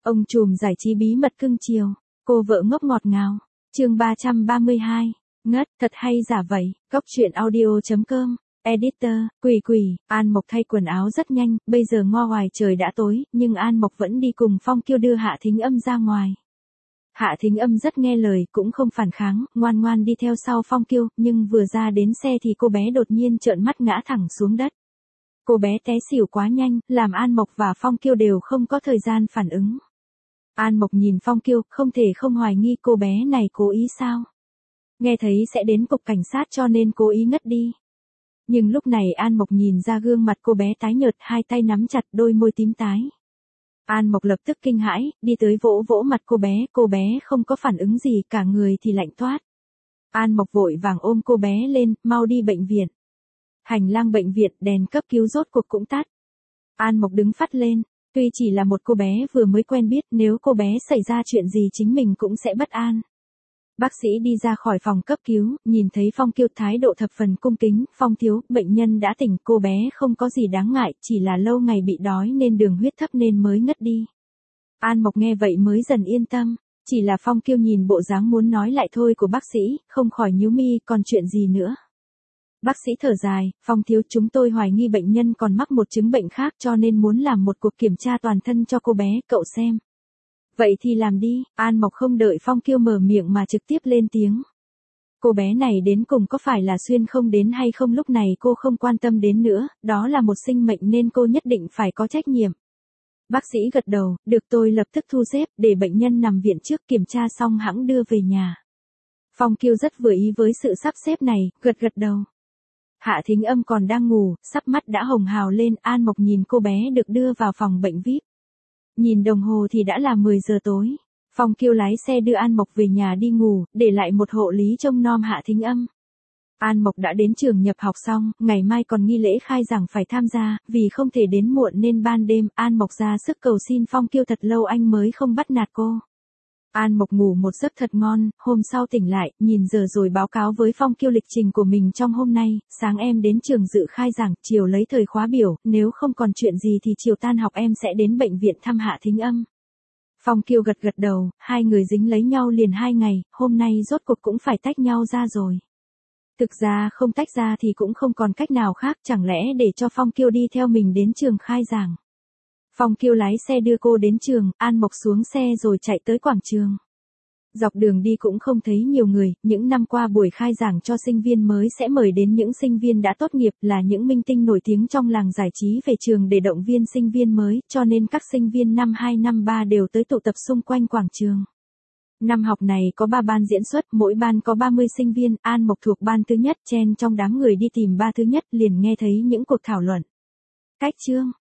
Ông trùm giải trí bí mật cưng chiều, cô vợ ngốc ngọt ngào. Chương 332. Ngất, thật hay giả vậy. Góc truyện audio.com. Editor, Quỷ, An Mộc thay quần áo rất nhanh, bây giờ ngo ngoài trời đã tối, nhưng An Mộc vẫn đi cùng Phong Kiêu đưa Hạ Thính Âm ra ngoài. Hạ Thính Âm rất nghe lời, cũng không phản kháng, ngoan ngoan đi theo sau Phong Kiêu, nhưng vừa ra đến xe thì cô bé đột nhiên trợn mắt ngã thẳng xuống đất. Cô bé té xỉu quá nhanh, làm An Mộc và Phong Kiêu đều không có thời gian phản ứng. An Mộc nhìn Phong Kiêu, không thể không hoài nghi cô bé này cố ý sao. Nghe thấy sẽ đến cục cảnh sát cho nên cố ý ngất đi. Nhưng lúc này An Mộc nhìn ra gương mặt cô bé tái nhợt, hai tay nắm chặt, đôi môi tím tái. An Mộc lập tức kinh hãi, đi tới vỗ vỗ mặt cô bé không có phản ứng gì, cả người thì lạnh toát. An Mộc vội vàng ôm cô bé lên, mau đi bệnh viện. Hành lang bệnh viện, đèn cấp cứu rốt cuộc cũng tắt. An Mộc đứng phắt lên, tuy chỉ là một cô bé vừa mới quen biết, nếu cô bé xảy ra chuyện gì chính mình cũng sẽ bất an. Bác sĩ đi ra khỏi phòng cấp cứu, nhìn thấy Phong Kiêu thái độ thập phần cung kính, Phong thiếu, bệnh nhân đã tỉnh, cô bé không có gì đáng ngại, chỉ là lâu ngày bị đói nên đường huyết thấp nên mới ngất đi. An Mộc nghe vậy mới dần yên tâm, chỉ là Phong Kiêu nhìn bộ dáng muốn nói lại thôi của bác sĩ, không khỏi nhíu mi, còn chuyện gì nữa. Bác sĩ thở dài, Phong thiếu, chúng tôi hoài nghi bệnh nhân còn mắc một chứng bệnh khác cho nên muốn làm một cuộc kiểm tra toàn thân cho cô bé, cậu xem. Vậy thì làm đi, An Mộc không đợi Phong Kiêu mở miệng mà trực tiếp lên tiếng. Cô bé này đến cùng có phải là xuyên không đến hay không lúc này cô không quan tâm đến nữa, đó là một sinh mệnh nên cô nhất định phải có trách nhiệm. Bác sĩ gật đầu, được, tôi lập tức thu xếp, để bệnh nhân nằm viện trước, kiểm tra xong hẵng đưa về nhà. Phong Kiêu rất vừa ý với sự sắp xếp này, gật đầu. Hạ Thính Âm còn đang ngủ, sắp mắt đã hồng hào lên, An Mộc nhìn cô bé được đưa vào phòng bệnh VIP. Nhìn đồng hồ thì đã là 10 giờ tối. Phong Kiêu lái xe đưa An Mộc về nhà đi ngủ, để lại một hộ lý trông nom Hạ Thính Âm. An Mộc đã đến trường nhập học xong, ngày mai còn nghi lễ khai giảng phải tham gia, vì không thể đến muộn nên ban đêm An Mộc ra sức cầu xin Phong Kiêu thật lâu anh mới không bắt nạt cô. An Mộc ngủ một giấc thật ngon, hôm sau tỉnh lại, nhìn giờ rồi báo cáo với Phong Kiêu lịch trình của mình trong hôm nay, sáng em đến trường dự khai giảng, chiều lấy thời khóa biểu, nếu không còn chuyện gì thì chiều tan học em sẽ đến bệnh viện thăm Hạ Thính Âm. Phong Kiêu gật đầu, hai người dính lấy nhau liền 2 ngày, hôm nay rốt cuộc cũng phải tách nhau ra rồi. Thực ra không tách ra thì cũng không còn cách nào khác, chẳng lẽ để cho Phong Kiêu đi theo mình đến trường khai giảng. Phong Kiêu lái xe đưa cô đến trường, An Mộc xuống xe rồi chạy tới quảng trường. Dọc đường đi cũng không thấy nhiều người, những năm qua buổi khai giảng cho sinh viên mới sẽ mời đến những sinh viên đã tốt nghiệp, là những minh tinh nổi tiếng trong làng giải trí về trường để động viên sinh viên mới, cho nên các sinh viên năm 2 năm 3 đều tới tụ tập xung quanh quảng trường. Năm học này có 3 ban diễn xuất, mỗi ban có 30 sinh viên, An Mộc thuộc ban thứ nhất, chen trong đám người đi tìm ba thứ nhất, liền nghe thấy những cuộc thảo luận. Cách chương,